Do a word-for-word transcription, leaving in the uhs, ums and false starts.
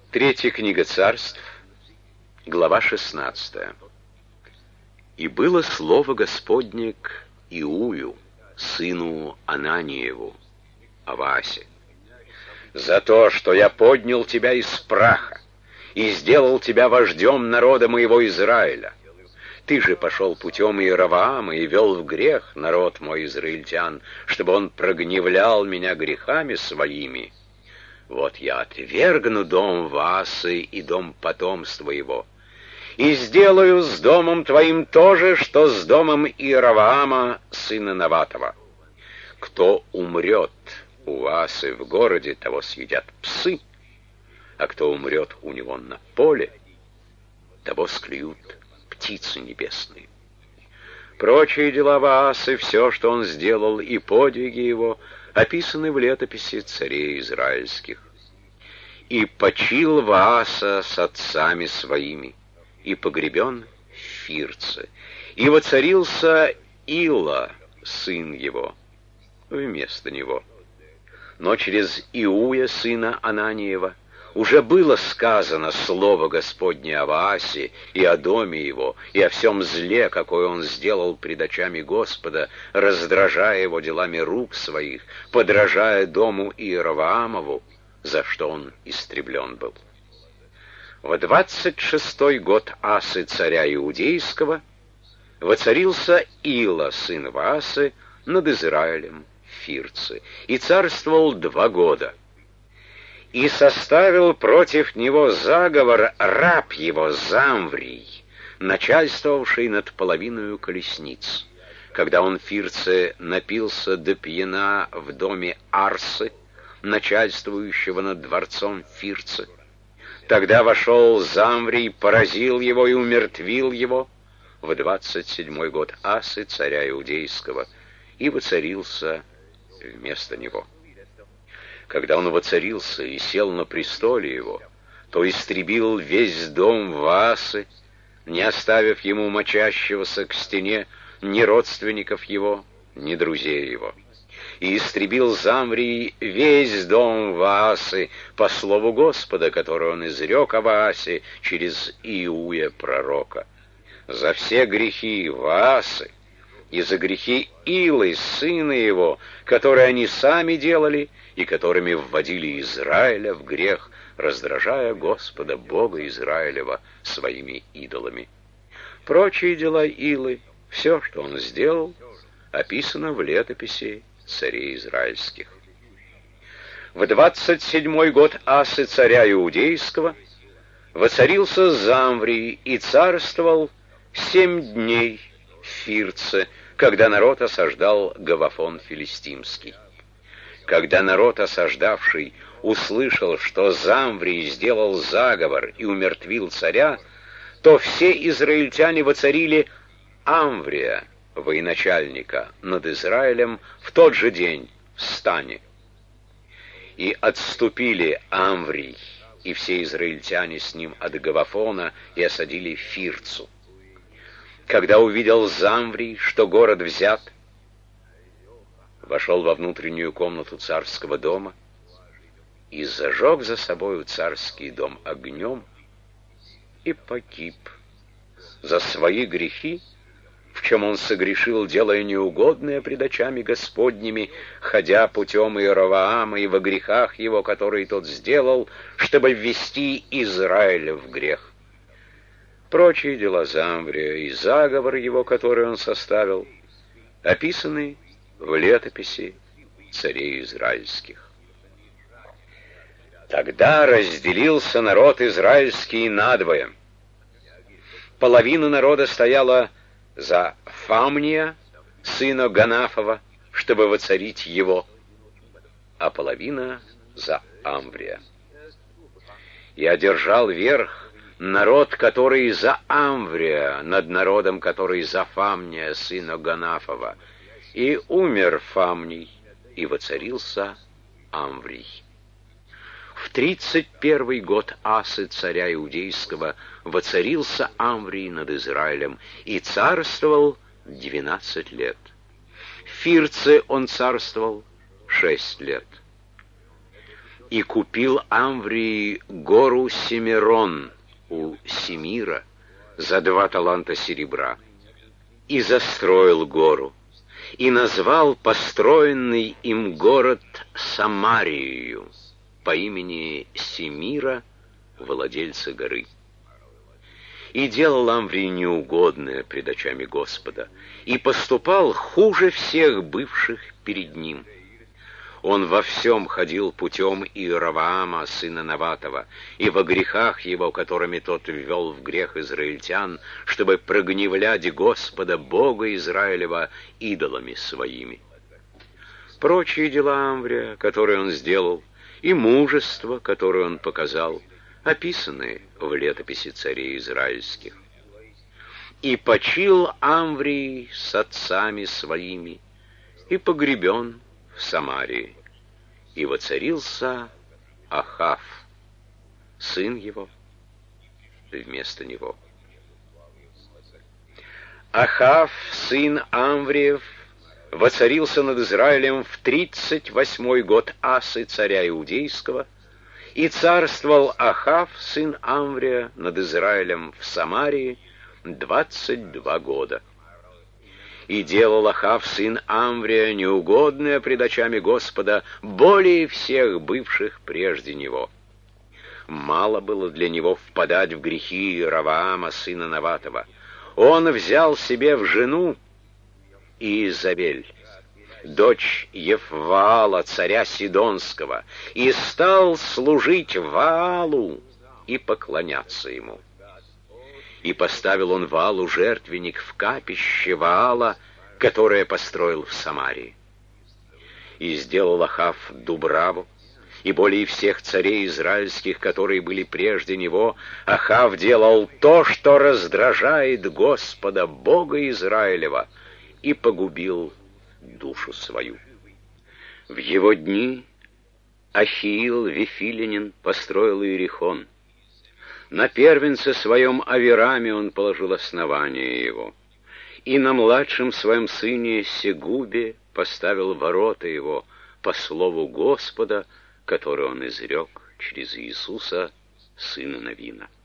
Третья книга Царств, глава шестнадцатая. «И было слово Господне к Иую, сыну Ананиеву, Аваасе, за то, что я поднял тебя из праха и сделал тебя вождем народа моего Израиля. Ты же пошел путем Иеровоама и вел в грех народ мой израильтян, чтобы он прогневлял меня грехами своими. Вот я отвергну дом Ваасы и дом потомства его, и сделаю с домом твоим то же, что с домом Иеровоама, сына Наватова. Кто умрет у Ваасы в городе, того съедят псы, а кто умрет у него на поле, того склюют птицы небесные. Прочие дела Ваасы, все, что он сделал, и подвиги его, описаны в летописи царей израильских. И почил Вааса с отцами своими, и погребен в Фирце, и воцарился Ила, сын его, вместо него. Но через Иуя, сына Ананиева, уже было сказано слово Господне о Ваасе и о доме его, и о всем зле, какое он сделал пред очами Господа, раздражая его делами рук своих, подражая дому Иеровоамову, за что он истреблен был. В двадцать шестой год Асы, царя Иудейского, воцарился Ила, сын Ваасы, над Израилем в Фирце, и царствовал два года. И составил против него заговор раб его Замврий, начальствовавший над половиною колесниц. Когда он в Фирце напился до пьяна в доме Арсы, начальствующего над дворцом Фирце, тогда вошел Замврий, поразил его и умертвил его в двадцать седьмой год Асы, царя Иудейского, и воцарился вместо него. Когда он воцарился и сел на престоле его, то истребил весь дом Ваасы, не оставив ему мочащегося к стене ни родственников его, ни друзей его. И истребил Замврий весь дом Ваасы по слову Господа, который он изрек о Ваасе через Иуя пророка. За все грехи Ваасы и за грехи Илы, сына его, которые они сами делали и которыми вводили Израиля в грех, раздражая Господа, Бога Израилева, своими идолами. Прочие дела Илы, все, что он сделал, описано в летописи царей израильских. В двадцать седьмой год Асы, царя Иудейского, воцарился Замврий и царствовал семь дней в Фирце, когда народ осаждал Гавафон филистимский. Когда народ, осаждавший, услышал, что Замврий сделал заговор и умертвил царя, то все израильтяне воцарили Амврия, военачальника, над Израилем в тот же день в стане. И отступили Амврий и все израильтяне с ним от Гавафона и осадили Фирцу. Когда увидел Замврий, что город взят, вошел во внутреннюю комнату царского дома и зажег за собою царский дом огнем и погиб за свои грехи, в чем он согрешил, делая неугодное пред очами Господними, ходя путем Иеровоама и во грехах его, которые тот сделал, чтобы ввести Израиля в грех. Прочие дела Замврия и заговор его, который он составил, описаны в летописи царей израильских. Тогда разделился народ израильский надвое. Половина народа стояла за Фамния, сына Ганафова, чтобы воцарить его, а половина за Амврия. И одержал верх народ, который за Амврия, над народом, который за Фамния, сына Ганафова, и умер Фамний, и воцарился Амврий. В тридцать первый год Асы, царя Иудейского, воцарился Амврий над Израилем и царствовал двенадцать лет. В Фирце он царствовал шесть лет. И купил Амврий гору Семирон у Семира за два таланта серебра, и застроил гору, и назвал построенный им город Самарию по имени Семира, владельца горы. И делал Амврий неугодное пред очами Господа, и поступал хуже всех бывших перед ним. Он во всем ходил путем Иеровоама, сына Наватова, и во грехах его, которыми тот ввел в грех израильтян, чтобы прогневлять Господа, Бога Израилева, идолами своими. Прочие дела Амврия, которые он сделал, и мужество, которое он показал, описаны в летописи царей израильских. И почил Амврий с отцами своими, и погребен в Самарии, и воцарился Ахав, сын его, вместо него. Ахав, сын Амвриев, воцарился над Израилем в тридцать восьмой год Асы, царя Иудейского, и царствовал Ахав, сын Амврия, над Израилем в Самарии двадцать два года. И делал Ахав, сын Амврия, неугодное пред очами Господа более всех бывших прежде него. Мало было для него впадать в грехи Иеровоама, сына Наватова. Он взял себе в жену Иезавель, дочь Ефваала, царя Сидонского, и стал служить Ваалу и поклоняться ему. И поставил он Ваалу жертвенник в капище Ваала, которое построил в Самарии. И сделал Ахав Дубраву, и более всех царей израильских, которые были прежде него, Ахав делал то, что раздражает Господа, Бога Израилева, и погубил душу свою. В его дни Ахиил Вифилянин построил Иерихон. На первенце своем Авираме он положил основание его, и на младшем своем сыне Сегубе поставил ворота его по слову Господа, который он изрек через Иисуса, сына Навина.